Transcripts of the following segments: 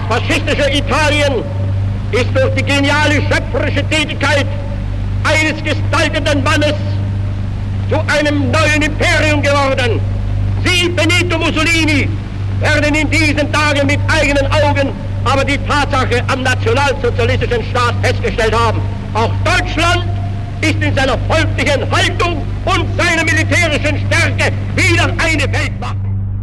faschistische Italien ist durch die geniale schöpferische Tätigkeit eines gestaltenden Mannes zu einem neuen Imperium geworden. Sie, Benito Mussolini, werden in diesen Tagen mit eigenen Augen aber die Tatsache am nationalsozialistischen Staat festgestellt haben. Auch Deutschland ist in seiner folglichen Haltung und seiner militärischen Stärke wieder eine Weltmacht.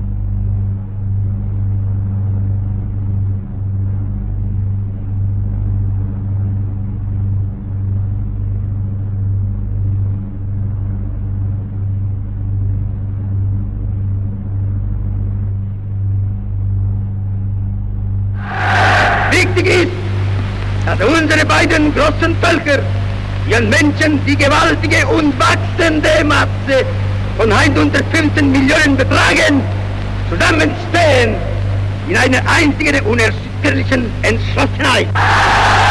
Wichtig ist, dass unsere beiden großen Völker, ihren Menschen die gewaltige und wachsende Masse von 115 Millionen betragen, zusammenstehen in einer einzigen unerschütterlichen Entschlossenheit.